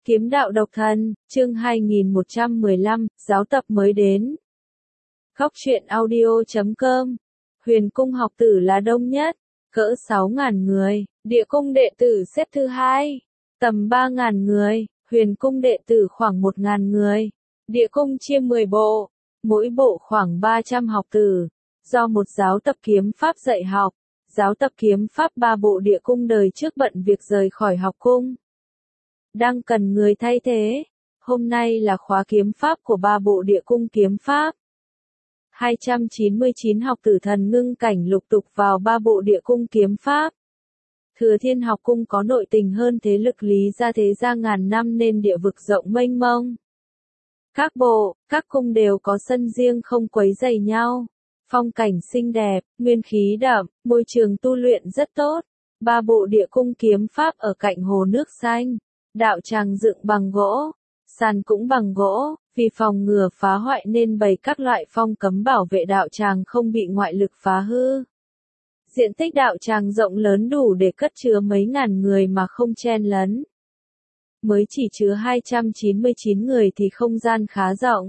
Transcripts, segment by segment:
Kiếm đạo độc thân, chương 2115, giáo tập mới đến. Góc truyện audio.com. Huyền cung học tử là đông nhất, cỡ 6.000 người, địa cung đệ tử xếp thứ hai, tầm 3.000 người, huyền cung đệ tử khoảng 1.000 người. Địa cung chia 10 bộ, mỗi bộ khoảng 300 học tử, do một giáo tập kiếm pháp dạy học. Giáo tập kiếm pháp 3 bộ địa cung đời trước bận việc rời khỏi học cung, đang cần người thay thế. Hôm nay là khóa kiếm pháp của 3 bộ địa cung kiếm pháp. 299 học tử thần ngưng cảnh lục tục vào 3 bộ địa cung kiếm pháp. Thừa Thiên học cung có nội tình hơn thế lực Lý Gia thế gia ngàn năm nên địa vực rộng mênh mông. Các bộ, các cung đều có sân riêng không quấy rầy nhau. Phong cảnh xinh đẹp, nguyên khí đậm, môi trường tu luyện rất tốt. 3 bộ địa cung kiếm pháp ở cạnh hồ nước xanh. Đạo tràng dựng bằng gỗ, sàn cũng bằng gỗ, vì phòng ngừa phá hoại nên bày các loại phong cấm bảo vệ đạo tràng không bị ngoại lực phá hư. Diện tích đạo tràng rộng lớn đủ để cất chứa mấy ngàn người mà không chen lấn. Mới chỉ chứa 299 người thì không gian khá rộng.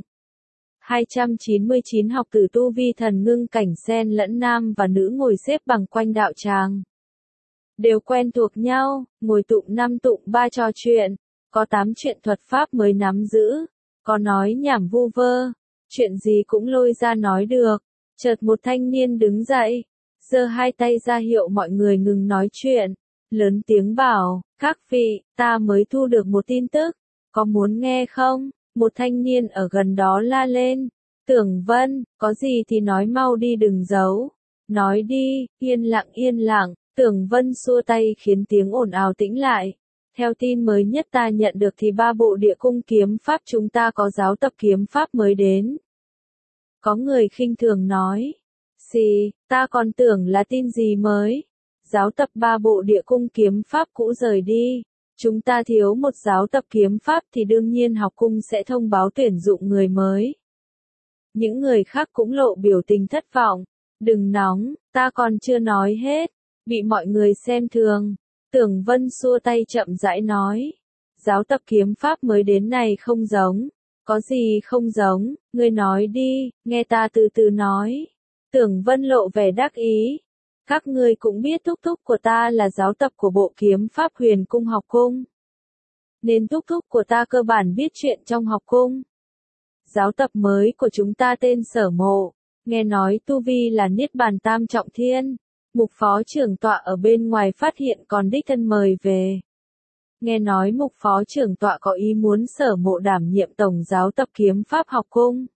299 học tử tu vi thần ngưng cảnh xen lẫn nam và nữ ngồi xếp bằng quanh đạo tràng. Đều quen thuộc nhau, ngồi tụng 5 tụng 3 trò chuyện, có 8 chuyện thuật pháp mới nắm giữ, có nói nhảm vu vơ, chuyện gì cũng lôi ra nói được. Chợt một thanh niên đứng dậy, giơ hai tay ra hiệu mọi người ngừng nói chuyện, lớn tiếng bảo, các vị, ta mới thu được một tin tức, có muốn nghe không? Một thanh niên ở gần đó la lên, Tưởng Vân, có gì thì nói mau đi đừng giấu, nói đi, yên lặng yên lặng. Tưởng Vân xua tay khiến tiếng ồn ào tĩnh lại. Theo tin mới nhất ta nhận được thì 3 bộ địa cung kiếm pháp chúng ta có giáo tập kiếm pháp mới đến. Có người khinh thường nói. Xì, ta còn tưởng là tin gì mới. Giáo tập 3 bộ địa cung kiếm pháp cũ rời đi. Chúng ta thiếu một giáo tập kiếm pháp thì đương nhiên học cung sẽ thông báo tuyển dụng người mới. Những người khác cũng lộ biểu tình thất vọng. Đừng nóng, ta còn chưa nói hết. Bị mọi người xem thường. Tưởng Vân xua tay chậm rãi nói. Giáo tập kiếm pháp mới đến này không giống. Có gì không giống, ngươi nói đi, nghe ta từ từ nói. Tưởng Vân lộ vẻ đắc ý. Các ngươi cũng biết thúc thúc của ta là giáo tập của bộ kiếm pháp huyền cung học cung. Nên thúc thúc của ta cơ bản biết chuyện trong học cung. Giáo tập mới của chúng ta tên Sở Mộ. Nghe nói tu vi là Niết Bàn Tam Trọng Thiên. Mục phó trưởng tọa ở bên ngoài phát hiện còn đích thân mời về. Nghe nói mục phó trưởng tọa có ý muốn Sở Mộ đảm nhiệm tổng giáo tập kiếm pháp học cung.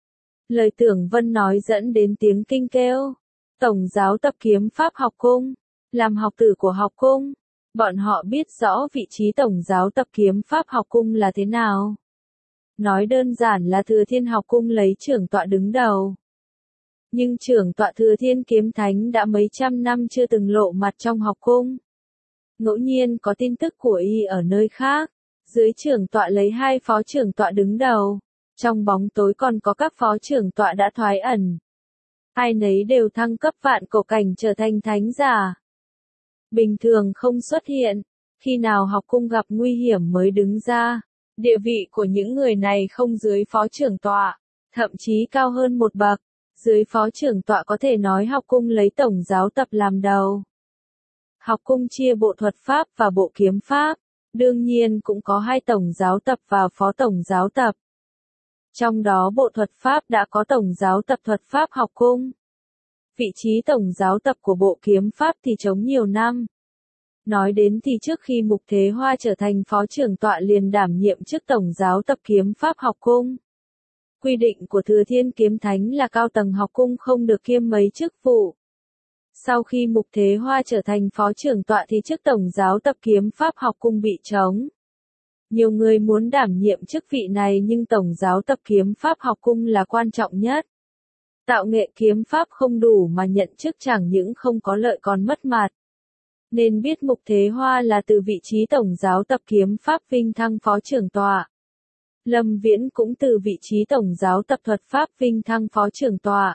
Lời Tưởng Vân nói dẫn đến tiếng kinh kêu. Tổng giáo tập kiếm pháp học cung. Làm học tử của học cung. Bọn họ biết rõ vị trí tổng giáo tập kiếm pháp học cung là thế nào. Nói đơn giản là Thừa Thiên học cung lấy trưởng tọa đứng đầu. Nhưng trưởng tọa Thừa Thiên Kiếm Thánh đã mấy trăm năm chưa từng lộ mặt trong học cung. Ngẫu nhiên có tin tức của y ở nơi khác. Dưới trưởng tọa lấy 2 phó trưởng tọa đứng đầu. Trong bóng tối còn có các phó trưởng tọa đã thoái ẩn. Ai nấy đều thăng cấp vạn cổ cảnh trở thành thánh giả. Bình thường không xuất hiện. Khi nào học cung gặp nguy hiểm mới đứng ra. Địa vị của những người này không dưới phó trưởng tọa. Thậm chí cao hơn một bậc. Dưới phó trưởng tọa có thể nói học cung lấy tổng giáo tập làm đầu. Học cung chia bộ thuật pháp và bộ kiếm pháp, đương nhiên cũng có 2 tổng giáo tập và phó tổng giáo tập. Trong đó bộ thuật pháp đã có tổng giáo tập thuật pháp học cung. Vị trí tổng giáo tập của bộ kiếm pháp thì trống nhiều năm. Nói đến thì trước khi Mục Thế Hoa trở thành phó trưởng tọa liền đảm nhiệm chức tổng giáo tập kiếm pháp học cung. Quy định của Thừa Thiên Kiếm Thánh là cao tầng học cung không được kiêm mấy chức vụ. Sau khi Mục Thế Hoa trở thành phó trưởng tọa thì chức tổng giáo tập kiếm pháp học cung bị trống. Nhiều người muốn đảm nhiệm chức vị này nhưng tổng giáo tập kiếm pháp học cung là quan trọng nhất. Tạo nghệ kiếm pháp không đủ mà nhận chức chẳng những không có lợi còn mất mặt. Nên biết Mục Thế Hoa là từ vị trí tổng giáo tập kiếm pháp vinh thăng phó trưởng tọa. Lâm Viễn cũng từ vị trí tổng giáo tập thuật pháp vinh thăng phó trưởng tọa.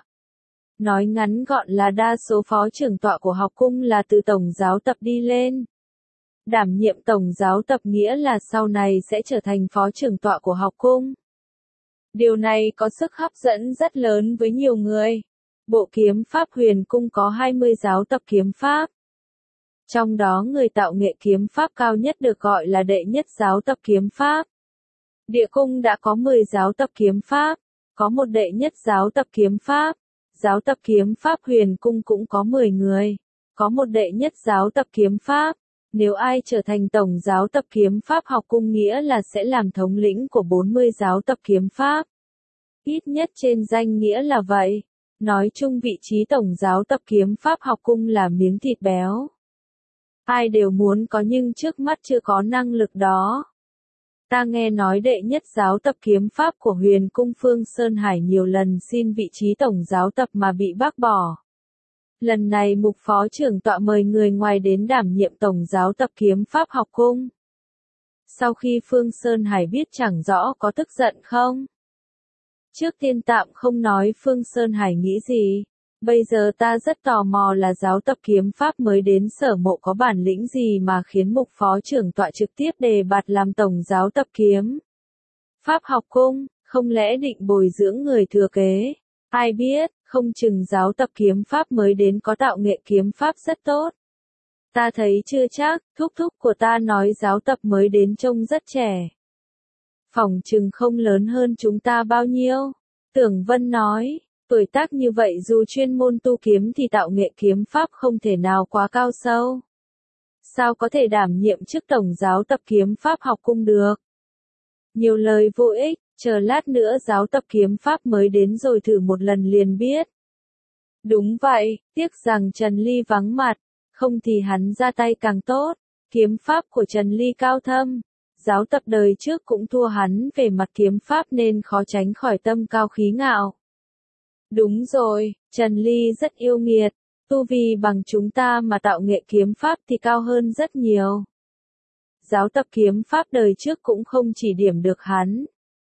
Nói ngắn gọn là đa số phó trưởng tọa của học cung là từ tổng giáo tập đi lên. Đảm nhiệm tổng giáo tập nghĩa là sau này sẽ trở thành phó trưởng tọa của học cung. Điều này có sức hấp dẫn rất lớn với nhiều người. Bộ kiếm pháp huyền cung có 20 giáo tập kiếm pháp. Trong đó người tạo nghệ kiếm pháp cao nhất được gọi là đệ nhất giáo tập kiếm pháp. Địa cung đã có 10 giáo tập kiếm pháp, có một đệ nhất giáo tập kiếm pháp. Giáo tập kiếm pháp huyền cung cũng có 10 người, có một đệ nhất giáo tập kiếm pháp. Nếu ai trở thành tổng giáo tập kiếm pháp học cung nghĩa là sẽ làm thống lĩnh của 40 giáo tập kiếm pháp. Ít nhất trên danh nghĩa là vậy. Nói chung vị trí tổng giáo tập kiếm pháp học cung là miếng thịt béo. Ai đều muốn có nhưng trước mắt chưa có năng lực đó. Ta nghe nói đệ nhất giáo tập kiếm pháp của huyền cung Phương Sơn Hải nhiều lần xin vị trí tổng giáo tập mà bị bác bỏ. Lần này mục phó trưởng tọa mời người ngoài đến đảm nhiệm tổng giáo tập kiếm pháp học cung. Sau khi Phương Sơn Hải biết chẳng rõ có tức giận không? Trước tiên tạm không nói Phương Sơn Hải nghĩ gì. Bây giờ ta rất tò mò là giáo tập kiếm pháp mới đến Sở Mộ có bản lĩnh gì mà khiến mục phó trưởng tọa trực tiếp đề bạt làm tổng giáo tập kiếm pháp học cung, không lẽ định bồi dưỡng người thừa kế? Ai biết, không chừng giáo tập kiếm pháp mới đến có tạo nghệ kiếm pháp rất tốt. Ta thấy chưa chắc, thúc thúc của ta nói giáo tập mới đến trông rất trẻ. Phỏng chừng không lớn hơn chúng ta bao nhiêu. Tưởng Vân nói, tuổi tác như vậy dù chuyên môn tu kiếm thì tạo nghệ kiếm pháp không thể nào quá cao sâu. Sao có thể đảm nhiệm chức tổng giáo tập kiếm pháp học cung được? Nhiều lời vô ích, chờ lát nữa giáo tập kiếm pháp mới đến rồi thử một lần liền biết. Đúng vậy, tiếc rằng Trần Ly vắng mặt, không thì hắn ra tay càng tốt. Kiếm pháp của Trần Ly cao thâm, giáo tập đời trước cũng thua hắn về mặt kiếm pháp nên khó tránh khỏi tâm cao khí ngạo. Đúng rồi, Trần Ly rất yêu nghiệt, tu vi bằng chúng ta mà tạo nghệ kiếm pháp thì cao hơn rất nhiều. Giáo tập kiếm pháp đời trước cũng không chỉ điểm được hắn.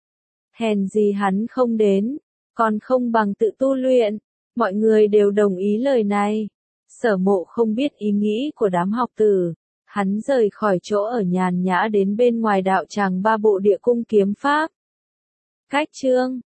Hèn gì hắn không đến, còn không bằng tự tu luyện. Mọi người đều đồng ý lời này. Sở Mộ không biết ý nghĩ của đám học tử. Hắn rời khỏi chỗ ở nhàn nhã đến bên ngoài đạo tràng ba bộ địa cung kiếm pháp. Cách chương